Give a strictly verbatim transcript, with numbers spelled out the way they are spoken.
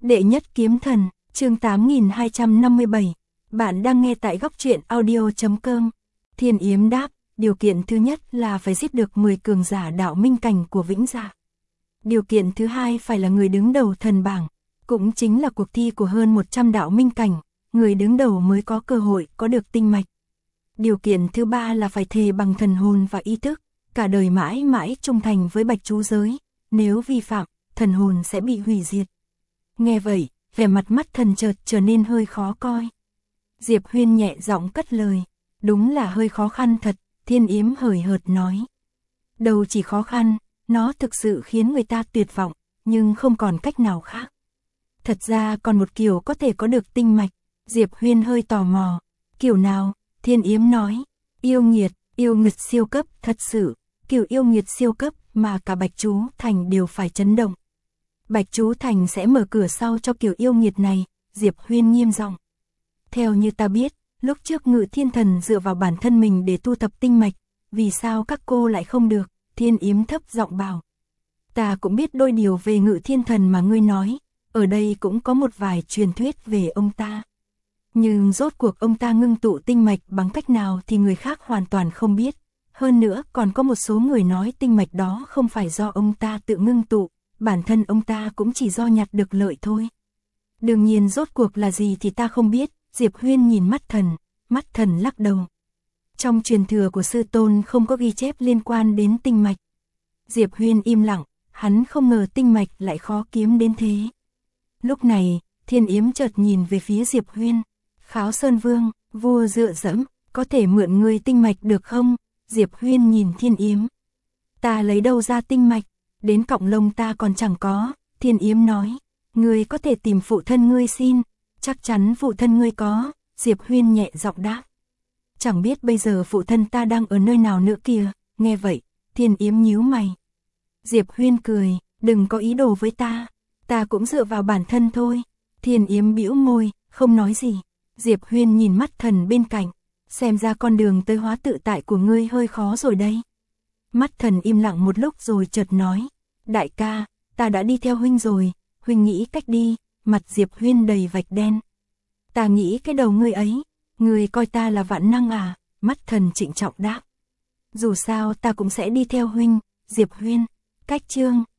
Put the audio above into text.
Đệ nhất kiếm thần, chương tám nghìn hai trăm năm mươi bảy. Bạn đang nghe tại góc truyện audio chấm com. Thiên Yếm đáp, điều kiện thứ nhất là phải giết được mười cường giả đạo minh cảnh của Vĩnh Gia. Điều kiện thứ hai phải là người đứng đầu thần bảng, cũng chính là cuộc thi của hơn một trăm đạo minh cảnh, người đứng đầu mới có cơ hội có được tinh mạch. Điều kiện thứ ba là phải thề bằng thần hồn và ý thức, cả đời mãi mãi trung thành với Bạch Chú Giới, nếu vi phạm, thần hồn sẽ bị hủy diệt. Nghe vậy, vẻ mặt mắt thần chợt trở nên hơi khó coi. Diệp Huyên nhẹ giọng cất lời, đúng là hơi khó khăn thật, Thiên Yếm hời hợt nói. Đâu chỉ khó khăn, nó thực sự khiến người ta tuyệt vọng, nhưng không còn cách nào khác. Thật ra còn một kiểu có thể có được tinh mạch, Diệp Huyên hơi tò mò. Kiểu nào? Thiên Yếm nói, yêu nghiệt, yêu nghiệt siêu cấp, thật sự, kiểu yêu nghiệt siêu cấp mà cả Bạch Chú Thành đều phải chấn động. Bạch Chú Thành sẽ mở cửa sau cho kiểu yêu nghiệt này, Diệp Huyên nghiêm giọng. Theo như ta biết, lúc trước Ngự Thiên Thần dựa vào bản thân mình để tu tập tinh mạch, vì sao các cô lại không được? Thiên Yếm thấp giọng bảo. Ta cũng biết đôi điều về Ngự Thiên Thần mà ngươi nói, ở đây cũng có một vài truyền thuyết về ông ta. Nhưng rốt cuộc ông ta ngưng tụ tinh mạch bằng cách nào thì người khác hoàn toàn không biết. Hơn nữa còn có một số người nói tinh mạch đó không phải do ông ta tự ngưng tụ, bản thân ông ta cũng chỉ do nhặt được lợi thôi. Đương nhiên rốt cuộc là gì thì ta không biết, Diệp Huyên nhìn mắt thần, mắt thần lắc đầu. Trong truyền thừa của sư tôn không có ghi chép liên quan đến tinh mạch. Diệp Huyên im lặng, hắn không ngờ tinh mạch lại khó kiếm đến thế. Lúc này, Thiên Yếm chợt nhìn về phía Diệp Huyên. Kháo Sơn Vương, vua dựa dẫm, có thể mượn ngươi tinh mạch được không? Diệp Huyên nhìn Thiên Yếm. Ta lấy đâu ra tinh mạch, đến cọng lông ta còn chẳng có, Thiên Yếm nói. Ngươi có thể tìm phụ thân ngươi xin, chắc chắn phụ thân ngươi có, Diệp Huyên nhẹ giọng đáp. Chẳng biết bây giờ phụ thân ta đang ở nơi nào nữa kìa, nghe vậy, Thiên Yếm nhíu mày. Diệp Huyên cười, đừng có ý đồ với ta, ta cũng dựa vào bản thân thôi. Thiên Yếm bĩu môi, không nói gì. Diệp Huyên nhìn mắt thần bên cạnh, xem ra con đường tới hóa tự tại của ngươi hơi khó rồi đây. Mắt thần im lặng một lúc rồi chợt nói, đại ca, ta đã đi theo huynh rồi, huynh nghĩ cách đi, mặt Diệp Huyên đầy vạch đen. Ta nghĩ cái đầu ngươi ấy, ngươi coi ta là vạn năng à, mắt thần trịnh trọng đáp. Dù sao ta cũng sẽ đi theo huynh, Diệp Huyên, cách chương.